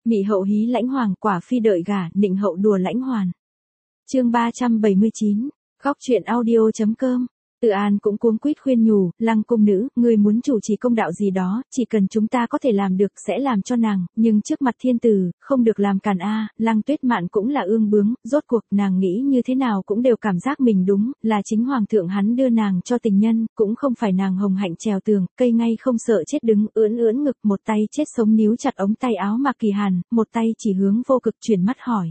Mị hậu hí lãnh hoàng, quả phi đợi gả, nịnh hậu đùa lãnh hoàn. Chương 379, góc truyện audio.com. Từ An cũng cuống quýt khuyên nhủ, Lăng cung nữ, ngươi muốn chủ trì công đạo gì đó, chỉ cần chúng ta có thể làm được sẽ làm cho nàng, nhưng trước mặt thiên tử, không được làm càn a. Lăng Tuyết Mạn cũng là ương bướng, rốt cuộc nàng nghĩ như thế nào cũng đều cảm giác mình đúng, là chính hoàng thượng hắn đưa nàng cho tình nhân, cũng không phải nàng hồng hạnh trèo tường, cây ngay không sợ chết đứng ưỡn ưỡn ngực, một tay chết sống níu chặt ống tay áo Mạc Kỳ Hàn, một tay chỉ hướng Vô Cực, chuyển mắt hỏi.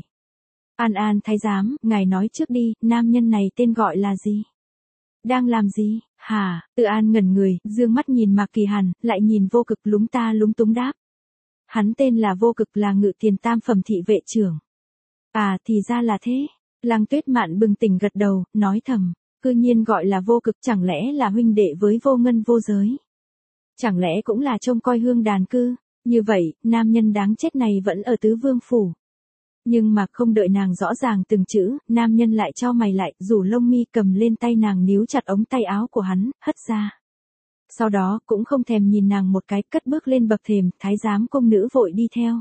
An thái giám, ngài nói trước đi, nam nhân này tên gọi là gì? Đang làm gì? Hả? Từ An ngẩn người, dương mắt nhìn Mạc Kỳ Hàn, lại nhìn Vô Cực, lúng ta lúng túng đáp. Hắn tên là Vô Cực, là Ngự Tiền tam phẩm thị vệ trưởng. À, thì ra là thế. Lăng Tuyết Mạn bừng tỉnh gật đầu, nói thầm, cư nhiên gọi là Vô Cực, chẳng lẽ là huynh đệ với Vô Ngân Vô Giới? Chẳng lẽ cũng là trông coi hương đàn cư? Như vậy, nam nhân đáng chết này vẫn ở Tứ Vương phủ. Nhưng mà không đợi nàng rõ ràng từng chữ, nam nhân lại cho mày lại, rủ lông mi cầm lên tay nàng níu chặt ống tay áo của hắn, hất ra. Sau đó, cũng không thèm nhìn nàng một cái, cất bước lên bậc thềm, thái giám công nữ vội đi theo.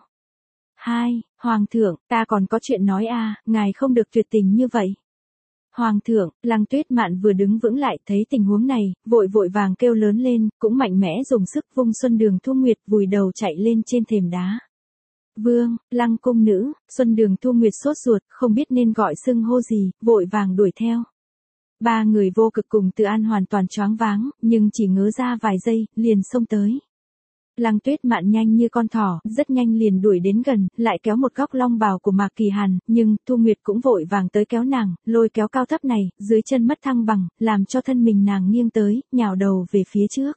Hoàng thượng, ta còn có chuyện nói ngài không được tuyệt tình như vậy. Hoàng thượng, Lăng Tuyết Mạn vừa đứng vững lại, thấy tình huống này, vội vàng kêu lớn lên, cũng mạnh mẽ dùng sức vung Xuân Đường Thu Nguyệt vùi đầu chạy lên trên thềm đá. Vương, Lăng cung nữ, Xuân Đường Thu Nguyệt sốt ruột, không biết nên gọi xưng hô gì, vội vàng đuổi theo. Ba người Vô Cực cùng Từ An hoàn toàn choáng váng, nhưng chỉ ngớ ra vài giây, liền xông tới. Lăng Tuyết Mạn nhanh như con thỏ, rất nhanh liền đuổi đến gần, lại kéo một góc long bào của Mạc Kỳ Hàn, nhưng Thu Nguyệt cũng vội vàng tới kéo nàng, lôi kéo cao thấp này, dưới chân mất thăng bằng, làm cho thân mình nàng nghiêng tới, nhào đầu về phía trước.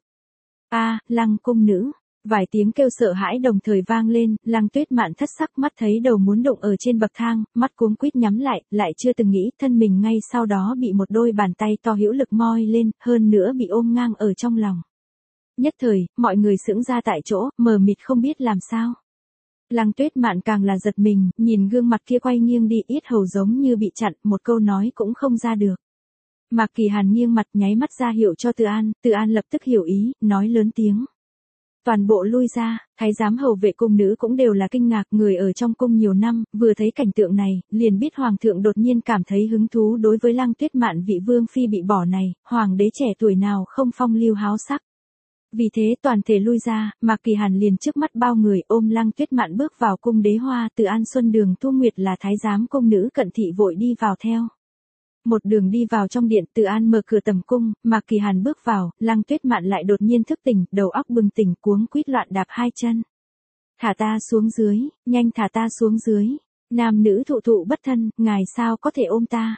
Lăng cung nữ. Vài tiếng kêu sợ hãi đồng thời vang lên, Lăng Tuyết Mạn thất sắc, mắt thấy đầu muốn đụng ở trên bậc thang, mắt cuống quýt nhắm lại chưa từng nghĩ, thân mình ngay sau đó bị một đôi bàn tay to hữu lực moi lên, hơn nữa bị ôm ngang ở trong lòng. Nhất thời, mọi người sững ra tại chỗ, mờ mịt không biết làm sao. Lăng Tuyết Mạn càng là giật mình, nhìn gương mặt kia quay nghiêng đi, yết hầu giống như bị chặn, một câu nói cũng không ra được. Mạc Kỳ Hàn nghiêng mặt nháy mắt ra hiệu cho Từ An lập tức hiểu ý, nói lớn tiếng. Toàn bộ lui ra, thái giám hầu vệ cung nữ cũng đều là kinh ngạc, người ở trong cung nhiều năm, vừa thấy cảnh tượng này, liền biết hoàng thượng đột nhiên cảm thấy hứng thú đối với Lăng Tuyết Mạn vị vương phi bị bỏ này, hoàng đế trẻ tuổi nào không phong lưu háo sắc. Vì thế toàn thể lui ra, Mạc Kỳ Hàn liền trước mắt bao người ôm Lăng Tuyết Mạn bước vào cung đế hoa, Từ An Xuân Đường Thu Nguyệt là thái giám cung nữ cận thị vội đi vào theo. Một đường đi vào trong điện, Từ An mở cửa tầm cung, Mạc Kỳ Hàn bước vào, Lăng Tuyết Mạn lại đột nhiên thức tỉnh, đầu óc bừng tỉnh, cuống quýt loạn đạp hai chân. Thả ta xuống dưới, nhanh thả ta xuống dưới. Nam nữ thụ bất thân, ngài sao có thể ôm ta?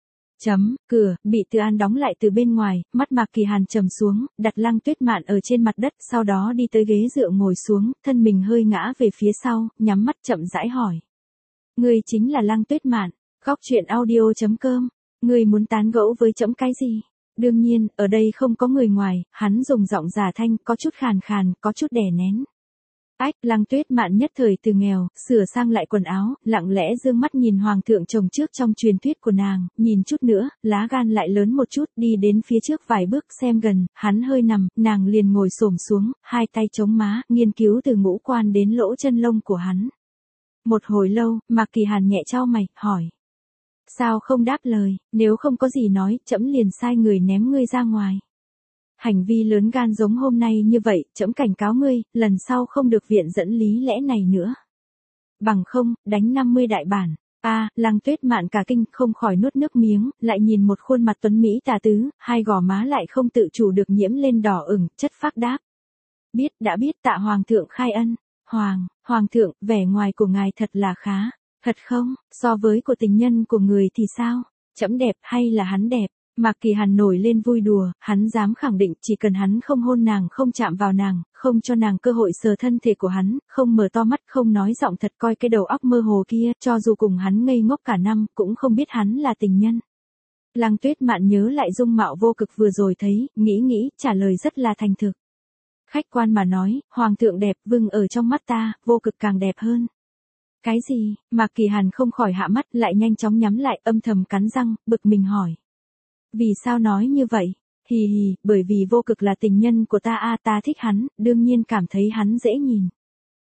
Cửa bị Từ An đóng lại từ bên ngoài, mắt Mạc Kỳ Hàn trầm xuống, đặt Lăng Tuyết Mạn ở trên mặt đất, sau đó đi tới ghế dựa ngồi xuống, thân mình hơi ngã về phía sau, nhắm mắt chậm rãi hỏi. Ngươi chính là Lăng Tuyết Mạn, góc truyện audio.com. Ngươi muốn tán gẫu với trẫm cái gì? Đương nhiên, ở đây không có người ngoài, hắn dùng giọng giả thanh, có chút khàn khàn, có chút đè nén. Lăng Tuyết Mạn nhất thời từ nghèo, sửa sang lại quần áo, lặng lẽ dương mắt nhìn hoàng thượng chồng trước trong truyền thuyết của nàng, nhìn chút nữa, lá gan lại lớn một chút, đi đến phía trước vài bước xem gần, hắn hơi nằm, nàng liền ngồi xổm xuống, hai tay chống má, nghiên cứu từ ngũ quan đến lỗ chân lông của hắn. Một hồi lâu, Mạc Kỳ Hàn nhẹ chau mày, hỏi. Sao không đáp lời, nếu không có gì nói, trẫm liền sai người ném ngươi ra ngoài. Hành vi lớn gan giống hôm nay như vậy, trẫm cảnh cáo ngươi, lần sau không được viện dẫn lý lẽ này nữa. Bằng không, đánh 50 đại bản. Lăng Tuyết Mạn cả kinh, không khỏi nuốt nước miếng, lại nhìn một khuôn mặt tuấn mỹ tà tứ, hai gò má lại không tự chủ được nhiễm lên đỏ ửng, chất phác đáp. Đã biết, tạ hoàng thượng khai ân. Hoàng thượng, vẻ ngoài của ngài thật là khá. Thật không, so với của tình nhân của người thì sao? Trẫm đẹp hay là hắn đẹp? Mạc Kỳ Hàn nổi lên vui đùa, hắn dám khẳng định chỉ cần hắn không hôn nàng, không chạm vào nàng, không cho nàng cơ hội sờ thân thể của hắn, không mở to mắt, không nói giọng thật, coi cái đầu óc mơ hồ kia, cho dù cùng hắn ngây ngốc cả năm, cũng không biết hắn là tình nhân. Lăng Tuyết Mạn nhớ lại dung mạo Vô Cực vừa rồi thấy, nghĩ, trả lời rất là thành thực. Khách quan mà nói, hoàng thượng đẹp, vâng ở trong mắt ta, Vô Cực càng đẹp hơn. Cái gì? Mạc Kỳ Hàn không khỏi hạ mắt, lại nhanh chóng nhắm lại, âm thầm cắn răng, bực mình hỏi. Vì sao nói như vậy? Bởi vì Vô Cực là tình nhân của ta ta thích hắn, đương nhiên cảm thấy hắn dễ nhìn.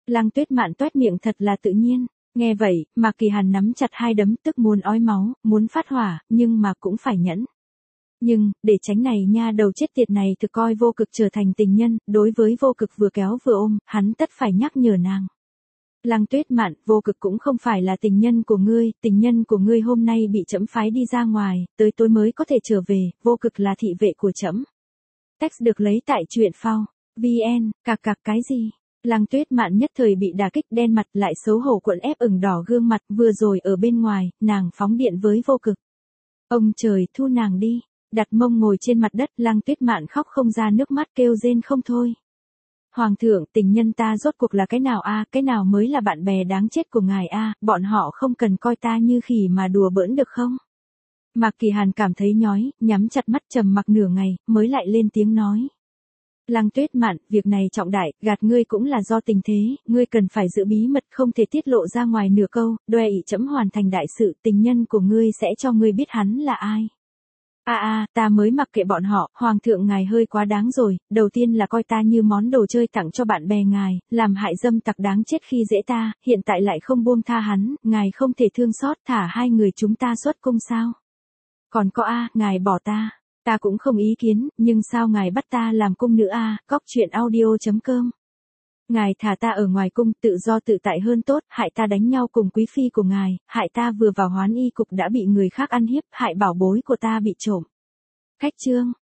Lăng Tuyết Mạn toét miệng thật là tự nhiên. Nghe vậy, Mạc Kỳ Hàn nắm chặt hai đấm tức muốn ói máu, muốn phát hỏa, nhưng mà cũng phải nhẫn. Nhưng, để tránh này nha đầu chết tiệt này thực coi Vô Cực trở thành tình nhân, đối với Vô Cực vừa kéo vừa ôm, hắn tất phải nhắc nhở nàng. Lăng Tuyết Mạn, Vô Cực cũng không phải là tình nhân của ngươi hôm nay bị trẫm phái đi ra ngoài, tới tối mới có thể trở về, Vô Cực là thị vệ của trẫm. Text được lấy tại truyện phao. VN, cạc cái gì? Lăng Tuyết Mạn nhất thời bị đả kích đen mặt lại xấu hổ cuộn ép ửng đỏ gương mặt, vừa rồi ở bên ngoài, nàng phóng điện với Vô Cực. Ông trời thu nàng đi, đặt mông ngồi trên mặt đất, Lăng Tuyết Mạn khóc không ra nước mắt kêu rên không thôi. Hoàng thượng, tình nhân ta rốt cuộc là cái nào a, cái nào mới là bạn bè đáng chết của ngài a, bọn họ không cần coi ta như khỉ mà đùa bỡn được không? Mạc Kỳ Hàn cảm thấy nhói, nhắm chặt mắt trầm mặc nửa ngày, mới lại lên tiếng nói. Lăng Tuyết Mạn, việc này trọng đại, gạt ngươi cũng là do tình thế, ngươi cần phải giữ bí mật không thể tiết lộ ra ngoài nửa câu, đòe ỷ trẫm hoàn thành đại sự, tình nhân của ngươi sẽ cho ngươi biết hắn là ai. Ta mới mặc kệ bọn họ, hoàng thượng ngài hơi quá đáng rồi, đầu tiên là coi ta như món đồ chơi tặng cho bạn bè ngài, làm hại dâm tặc đáng chết khi dễ ta, hiện tại lại không buông tha hắn, ngài không thể thương xót thả hai người chúng ta xuất cung sao. Còn có ngài bỏ ta cũng không ý kiến, nhưng sao ngài bắt ta làm cung nữ Góc truyện audio.com. Ngài thả ta ở ngoài cung tự do tự tại hơn tốt, hại ta đánh nhau cùng quý phi của ngài, hại ta vừa vào hoán y cục đã bị người khác ăn hiếp, hại bảo bối của ta bị trộm. Khách chương.